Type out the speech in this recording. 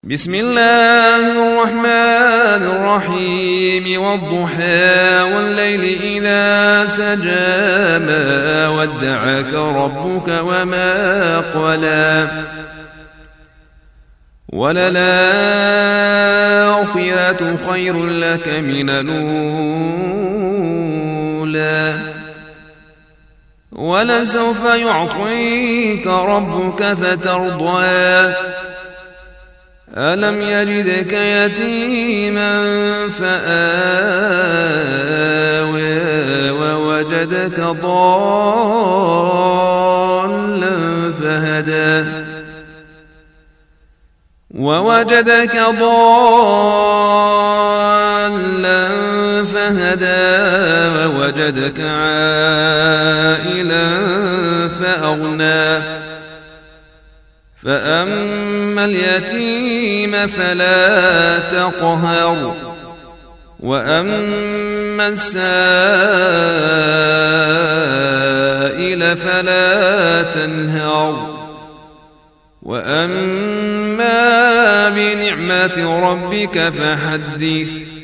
بسم الله الرحمن الرحيم والضحى والليل إذا سجى ما ودعك ربك وما قلى وللآخرة خير لك من الأولى ولسوف يعطيك ربك فترضى ألم يجدك يتيما فآوى ووجدك ضالا فهدى ووجدك عائلا فأغنى فأما اليتيم فلا تقهر وأما السائل فلا تنهر وأما بنعمة ربك فحدث